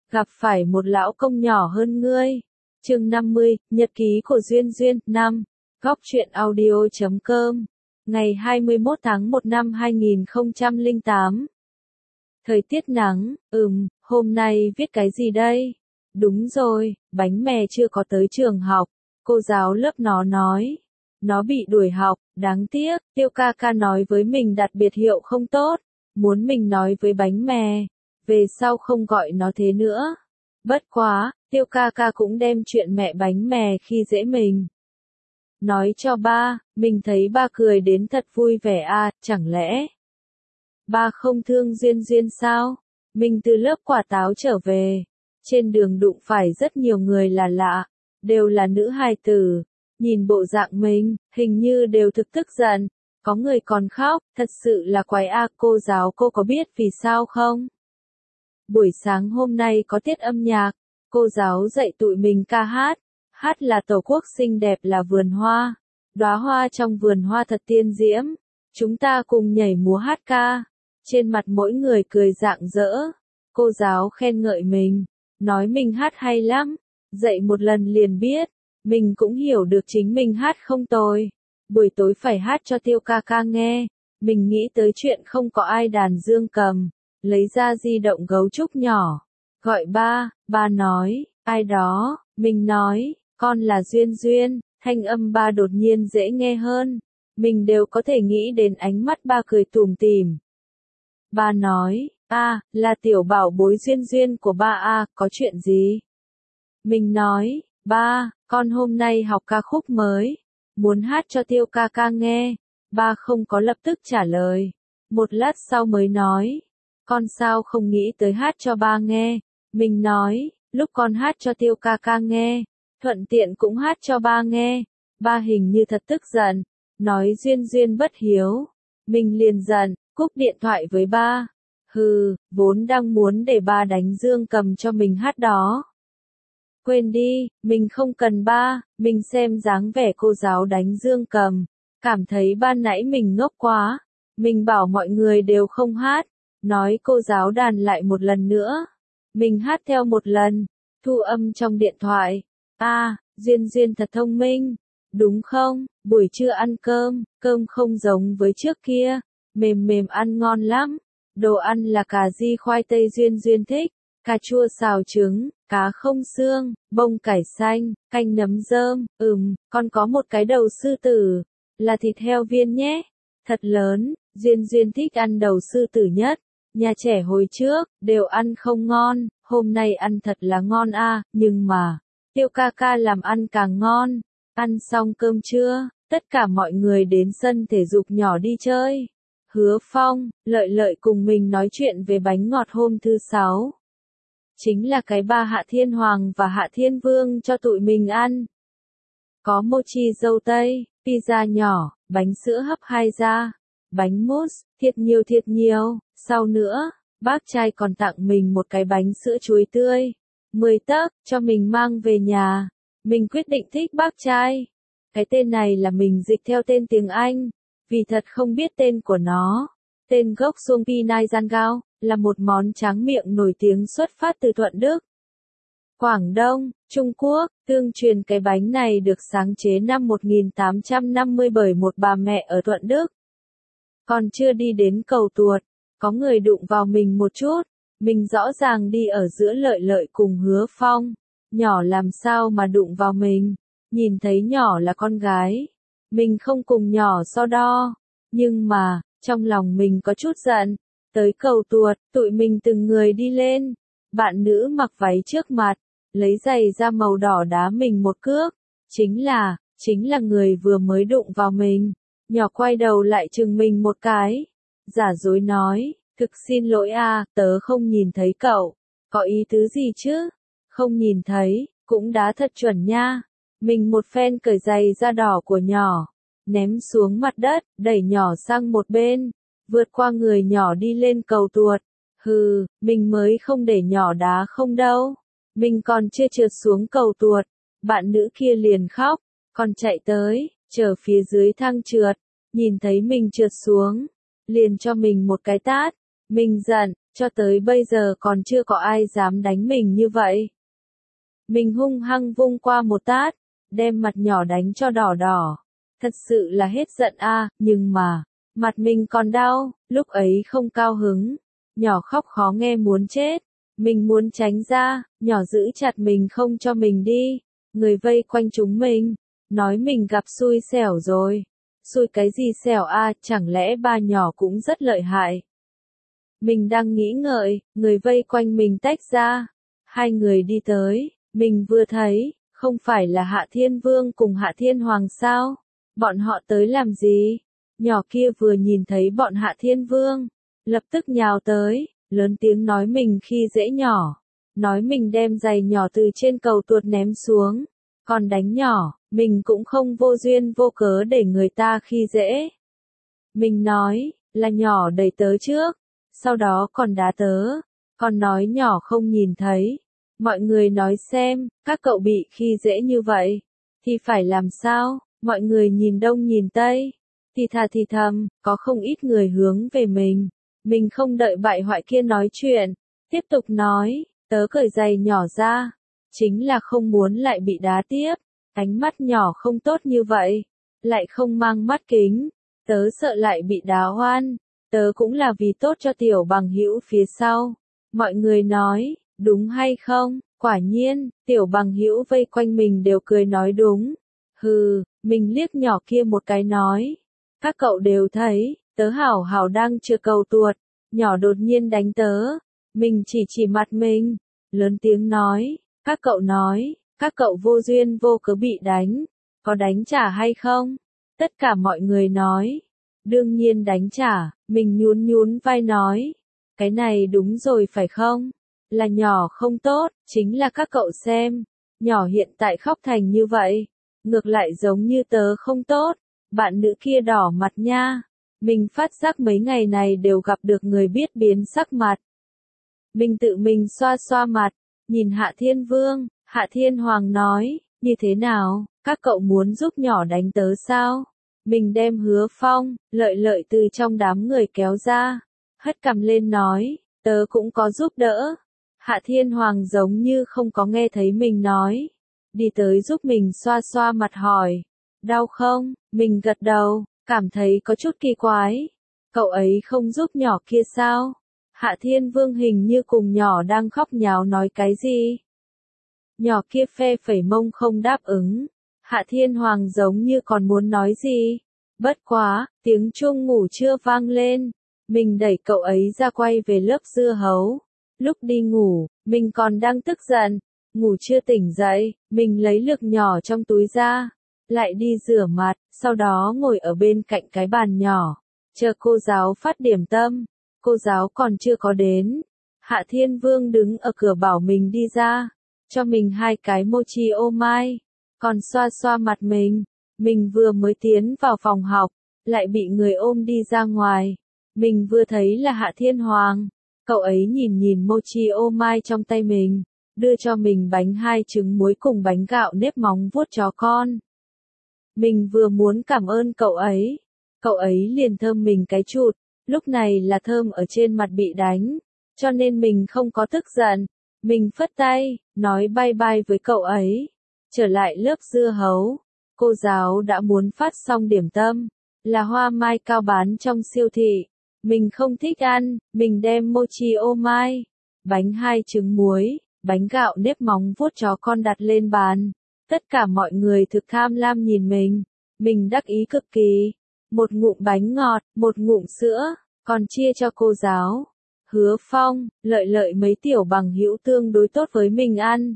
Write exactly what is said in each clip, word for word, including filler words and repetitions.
gặp phải một lão công nhỏ hơn ngươi. Chương năm mươi, Nhật ký của Duyên Duyên, năm. Góc truyện audio chấm com. Ngày hai mươi mốt tháng một năm hai nghìn không trăm lẻ tám. Thời tiết nắng, ừm, hôm nay viết cái gì đây? Đúng rồi, bánh mè chưa có tới trường học. Cô giáo lớp nó nói. Nó bị đuổi học, đáng tiếc, Tiêu ca ca nói với mình đặt biệt hiệu không tốt. Muốn mình nói với bánh mè. Về sau không gọi nó thế nữa. Bất quá, Tiêu ca ca cũng đem chuyện mẹ bánh mè khi dễ mình. Nói cho ba, mình thấy ba cười đến thật vui vẻ à, chẳng lẽ ba không thương Duyên Duyên sao? Mình từ lớp quả táo trở về. Trên đường đụng phải rất nhiều người là lạ, đều là nữ hài tử. Nhìn bộ dạng mình, hình như đều thực tức giận. Có người còn khóc, thật sự là quái a. Cô giáo cô có biết vì sao không? Buổi sáng hôm nay có tiết âm nhạc, cô giáo dạy tụi mình ca hát. Hát là Tổ quốc xinh đẹp là vườn hoa. Đóa hoa trong vườn hoa thật tiên diễm. Chúng ta cùng nhảy múa hát ca. Trên mặt mỗi người cười rạng rỡ. Cô giáo khen ngợi mình, nói mình hát hay lắm. Dạy một lần liền biết. Mình cũng hiểu được chính mình hát không tồi. Buổi tối phải hát cho Tiêu ca ca nghe. Mình nghĩ tới chuyện không có ai đàn dương cầm. Lấy ra di động gấu trúc nhỏ. Gọi ba, ba nói, ai đó, mình nói, con là Duyên Duyên, thanh âm ba đột nhiên dễ nghe hơn. Mình đều có thể nghĩ đến ánh mắt ba cười tủm tỉm. Ba nói, a, là tiểu bảo bối Duyên Duyên của ba a, có chuyện gì? Mình nói, ba, con hôm nay học ca khúc mới, muốn hát cho Tiêu ca ca nghe. Ba không có lập tức trả lời. Một lát sau mới nói, con sao không nghĩ tới hát cho ba nghe. Mình nói, lúc con hát cho Tiêu ca ca nghe, thuận tiện cũng hát cho ba nghe. Ba hình như thật tức giận, nói Duyên Duyên bất hiếu. Mình liền giận, cúp điện thoại với ba. Hừ, vốn đang muốn để ba đánh dương cầm cho mình hát đó. Quên đi, mình không cần ba. Mình xem dáng vẻ cô giáo đánh dương cầm, cảm thấy ban nãy mình ngốc quá. Mình bảo mọi người đều không hát, nói cô giáo đàn lại một lần nữa. Mình hát theo một lần, thu âm trong điện thoại. À, Duyên Duyên thật thông minh, đúng không? Buổi trưa ăn cơm, cơm không giống với trước kia, mềm mềm ăn ngon lắm. Đồ ăn là cà ri khoai tây Duyên Duyên thích, cà chua xào trứng, cá không xương, bông cải xanh, canh nấm rơm. Ừm, con có một cái đầu sư tử, là thịt heo viên nhé, thật lớn. Duyên Duyên thích ăn đầu sư tử nhất. Nhà trẻ hồi trước, đều ăn không ngon, hôm nay ăn thật là ngon a. À, nhưng mà, Tiêu ca ca làm ăn càng ngon. Ăn xong cơm trưa, tất cả mọi người đến sân thể dục nhỏ đi chơi. Hứa Phong, Lợi Lợi cùng mình nói chuyện về bánh ngọt hôm thứ sáu. Chính là cái ba Hạ Thiên Hoàng và Hạ Thiên Vương cho tụi mình ăn. Có mochi dâu tây, pizza nhỏ, bánh sữa hấp hai da, bánh mousse, thiệt nhiều thiệt nhiều. Sau nữa, bác trai còn tặng mình một cái bánh sữa chuối tươi, mười tấc, cho mình mang về nhà. Mình quyết định thích bác trai. Cái tên này là mình dịch theo tên tiếng Anh, vì thật không biết tên của nó. Tên gốc Suông Pi Nai Gian Gao, là một món tráng miệng nổi tiếng xuất phát từ Thuận Đức, Quảng Đông, Trung Quốc. Tương truyền cái bánh này được sáng chế năm một nghìn tám trăm năm mươi bởi một bà mẹ ở Thuận Đức. Còn chưa đi đến cầu Tuột, có người đụng vào mình một chút. Mình rõ ràng đi ở giữa Lợi Lợi cùng Hứa Phong. Nhỏ làm sao mà đụng vào mình. Nhìn thấy nhỏ là con gái, mình không cùng nhỏ so đo. Nhưng mà, trong lòng mình có chút giận. Tới cầu Tuột, tụi mình từng người đi lên. Bạn nữ mặc váy trước mặt, lấy giày da màu đỏ đá mình một cước. Chính là, chính là người vừa mới đụng vào mình. Nhỏ quay đầu lại chừng mình một cái. Giả dối nói, thực xin lỗi a, tớ không nhìn thấy cậu. Có ý tứ gì chứ? Không nhìn thấy, cũng đá thật chuẩn nha. Mình một phen cởi giày da đỏ của nhỏ, ném xuống mặt đất, đẩy nhỏ sang một bên, vượt qua người nhỏ đi lên cầu Tuột. Hừ, mình mới không để nhỏ đá không đâu. Mình còn chưa trượt xuống cầu Tuột, bạn nữ kia liền khóc, còn chạy tới, chờ phía dưới thang trượt, nhìn thấy mình trượt xuống, liền cho mình một cái tát. Mình giận, Cho tới bây giờ còn chưa có ai dám đánh mình như vậy. Mình hung hăng vung qua một tát, đem mặt nhỏ đánh cho đỏ đỏ. Thật sự là hết giận a, nhưng mà, mặt mình còn đau, lúc ấy không cao hứng. Nhỏ khóc khó nghe muốn chết. Mình muốn tránh ra, nhỏ giữ chặt mình không cho mình đi. Người vây quanh chúng mình, nói mình gặp xui xẻo rồi. Xui cái gì xẻo a, chẳng lẽ ba nhỏ cũng rất lợi hại. Mình đang nghĩ ngợi, người vây quanh mình tách ra. Hai người đi tới, mình vừa thấy, không phải là Hạ Thiên Vương cùng Hạ Thiên Hoàng sao? Bọn họ tới làm gì? Nhỏ kia vừa nhìn thấy bọn Hạ Thiên Vương, lập tức nhào tới, lớn tiếng nói mình khi dễ nhỏ. Nói mình đem giày nhỏ từ trên cầu tuột ném xuống. Còn đánh nhỏ, mình cũng không vô duyên vô cớ để người ta khi dễ. Mình nói, là nhỏ đẩy tớ trước, sau đó còn đá tớ, còn nói nhỏ không nhìn thấy. Mọi người nói xem, các cậu bị khi dễ như vậy, thì phải làm sao? Mọi người nhìn đông nhìn tây, thì thà thì thầm, có không ít người hướng về mình. Mình không đợi bại hoại kia nói chuyện, tiếp tục nói, tớ cởi giày nhỏ ra, chính là không muốn lại bị đá tiếp. Ánh mắt nhỏ không tốt như vậy, lại không mang mắt kính, tớ sợ lại bị đá oan, tớ cũng là vì tốt cho tiểu bằng hữu phía sau. Mọi người nói, đúng hay không? Quả nhiên, tiểu bằng hữu vây quanh mình đều cười nói đúng. Hừ, mình liếc nhỏ kia một cái nói, các cậu đều thấy, tớ hảo hảo đang chưa cầu tuột, nhỏ đột nhiên đánh tớ. Mình chỉ chỉ mặt mình, lớn tiếng nói, các cậu nói, các cậu vô duyên vô cớ bị đánh, có đánh trả hay không? Tất cả mọi người nói, đương nhiên đánh trả. Mình nhún nhún vai nói, cái này đúng rồi phải không? Là nhỏ không tốt, chính là các cậu xem, nhỏ hiện tại khóc thành như vậy, ngược lại giống như tớ không tốt. Bạn nữ kia đỏ mặt nha. Mình phát giác mấy ngày này đều gặp được người biết biến sắc mặt. Mình tự mình xoa xoa mặt, nhìn Hạ Thiên Vương. Hạ Thiên Hoàng nói, như thế nào, các cậu muốn giúp nhỏ đánh tớ sao? Mình đem Hứa Phong, Lợi Lợi từ trong đám người kéo ra, hất cằm lên nói, tớ cũng có giúp đỡ. Hạ Thiên Hoàng giống như không có nghe thấy mình nói, đi tới giúp mình xoa xoa mặt hỏi, đau không? Mình gật đầu, cảm thấy có chút kỳ quái. Cậu ấy không giúp nhỏ kia sao? Hạ Thiên Vương hình như cùng nhỏ đang khóc nháo nói cái gì? Nhỏ kia phe phẩy mông không đáp ứng. Hạ Thiên Hoàng giống như còn muốn nói gì. Bất quá, tiếng chuông ngủ trưa vang lên. Mình đẩy cậu ấy ra quay về lớp dưa hấu. Lúc đi ngủ, mình còn đang tức giận. Ngủ chưa tỉnh dậy, mình lấy lược nhỏ trong túi ra. Lại đi rửa mặt, sau đó ngồi ở bên cạnh cái bàn nhỏ. Chờ cô giáo phát điểm tâm. Cô giáo còn chưa có đến. Hạ Thiên Vương đứng ở cửa bảo mình đi ra. Cho mình hai cái mochi ô mai, còn xoa xoa mặt mình. Mình vừa mới tiến vào phòng học, lại bị người ôm đi ra ngoài. Mình vừa thấy là Hạ Thiên Hoàng, cậu ấy nhìn nhìn mochi ô mai trong tay mình, đưa cho mình bánh hai trứng muối cùng bánh gạo nếp móng vuốt chó con. Mình vừa muốn cảm ơn cậu ấy, cậu ấy liền thơm mình cái chụt, lúc này là thơm ở trên mặt bị đánh, cho nên mình không có tức giận. Mình phất tay, nói bye bye với cậu ấy. Trở lại lớp dưa hấu, cô giáo đã muốn phát xong điểm tâm, là hoa mai cao bán trong siêu thị. Mình không thích ăn, mình đem mochi ô mai, bánh hai trứng muối, bánh gạo nếp móng vuốt chó con đặt lên bàn. Tất cả mọi người thực tham lam nhìn mình, mình đắc ý cực kỳ. Một ngụm bánh ngọt, một ngụm sữa, còn chia cho cô giáo. Hứa Phong, Lợi Lợi mấy tiểu bằng hữu tương đối tốt với mình ăn.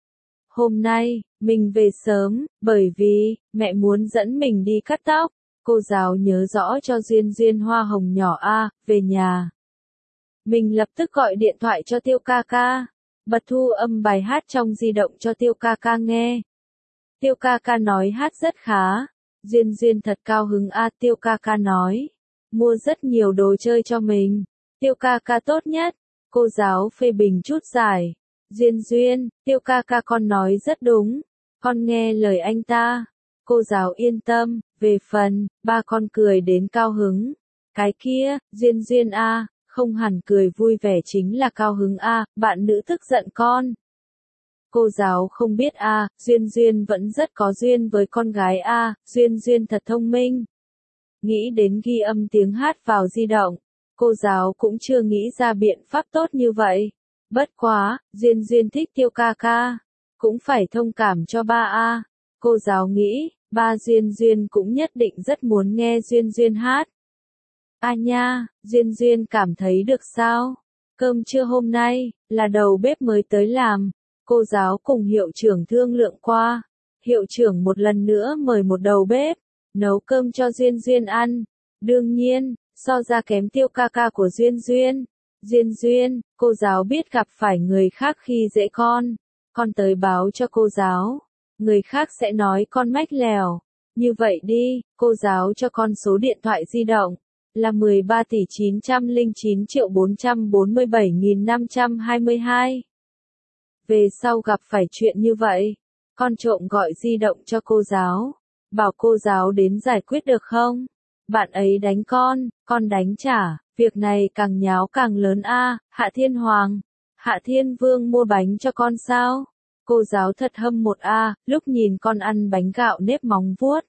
Hôm nay, mình về sớm, bởi vì, mẹ muốn dẫn mình đi cắt tóc. Cô giáo nhớ rõ cho Duyên Duyên hoa hồng nhỏ A, về nhà. Mình lập tức gọi điện thoại cho Tiêu ca ca. Bật thu âm bài hát trong di động cho Tiêu ca ca nghe. Tiêu ca ca nói hát rất khá. Duyên Duyên thật cao hứng A, Tiêu ca ca nói. Mua rất nhiều đồ chơi cho mình. Tiêu ca ca tốt nhất. Cô giáo phê bình chút giải. Duyên Duyên, Tiêu ca ca con nói rất đúng. Con nghe lời anh ta. Cô giáo yên tâm. Về phần, ba con cười đến cao hứng. Cái kia, Duyên Duyên a, Không hẳn cười vui vẻ chính là cao hứng a, bạn nữ tức giận con. Cô giáo không biết a, Duyên Duyên vẫn rất có duyên với con gái a, Duyên Duyên thật thông minh. Nghĩ đến ghi âm tiếng hát vào di động, cô giáo cũng chưa nghĩ ra biện pháp tốt như vậy. Bất quá, Duyên Duyên thích Tiêu ca ca, cũng phải thông cảm cho ba a. Cô giáo nghĩ, ba Duyên Duyên cũng nhất định rất muốn nghe Duyên Duyên hát. A nha, Duyên Duyên cảm thấy được sao? Cơm trưa hôm nay, là đầu bếp mới tới làm. Cô giáo cùng hiệu trưởng thương lượng qua. Hiệu trưởng một lần nữa mời một đầu bếp, nấu cơm cho Duyên Duyên ăn. Đương nhiên, so ra kém Tiêu ca ca của Duyên Duyên. Duyên Duyên, cô giáo biết gặp phải người khác khi dễ con. Con tới báo cho cô giáo. Người khác sẽ nói con mách lèo. Như vậy đi, cô giáo cho con số điện thoại di động. Là mười ba tỷ chín trăm lẻ chín triệu bốn trăm bốn mươi bảy nghìn năm trăm hai mươi hai. Về sau gặp phải chuyện như vậy, con trộm gọi di động cho cô giáo. Bảo cô giáo đến giải quyết được không? Bạn ấy đánh con, con đánh trả. Việc này càng nháo càng lớn a. Hạ Thiên Hoàng, Hạ Thiên Vương mua bánh cho con sao? Cô giáo thật hâm một a, lúc nhìn con ăn bánh gạo nếp móng vuốt.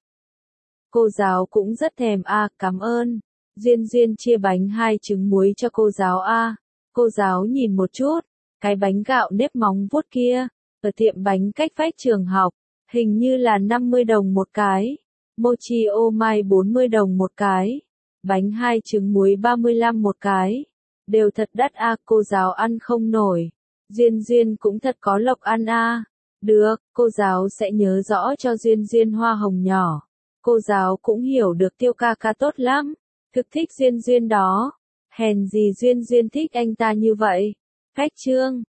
Cô giáo cũng rất thèm a, cảm ơn. Duyên Duyên chia bánh hai trứng muối cho cô giáo a. Cô giáo nhìn một chút, cái bánh gạo nếp móng vuốt kia, ở tiệm bánh cách vách trường học, hình như là năm mươi đồng một cái. Mochi ô mai bốn mươi đồng một cái. Bánh hai trứng muối ba mươi lăm một cái. Đều thật đắt a, cô giáo ăn không nổi. Duyên Duyên cũng thật có lộc ăn a. Được, cô giáo sẽ nhớ rõ cho Duyên Duyên hoa hồng nhỏ. Cô giáo cũng hiểu được Tiêu ca ca tốt lắm. Thực thích Duyên Duyên đó. Hèn gì Duyên Duyên thích anh ta như vậy. Cách chương